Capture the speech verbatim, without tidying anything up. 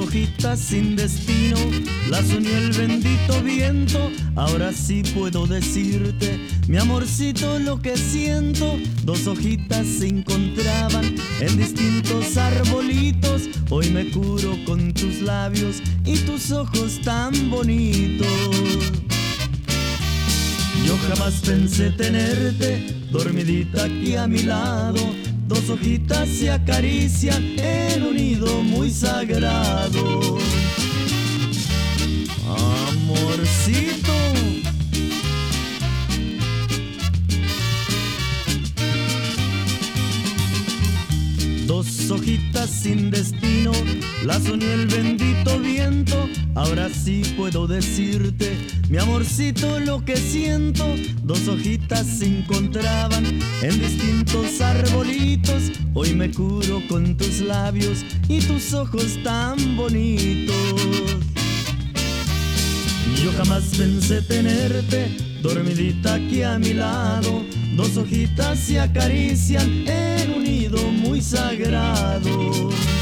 hojitas sin destino, las unió el bendito viento. Ahora sí puedo decirte, mi amorcito, lo que siento. Dos hojitas se encontraban en distintos arbolitos. Hoy me curo con tus labios y tus ojos tan bonitos. Yo jamás pensé tenerte dormidita aquí a mi lado. Dos hojitas se acarician en un nido muy sagrado. Amorcito, dos hojitas sin destino, las unió el bendito viento. Ahora sí puedo decirte, mi amorcito, lo que siento. Dos hojitas se encontraban en distintos arbolitos. Hoy me curo con tus labios y tus ojos tan bonitos. Yo jamás pensé tenerte dormidita aquí a mi lado. Dos hojitas se acarician en un nido muy sagrado.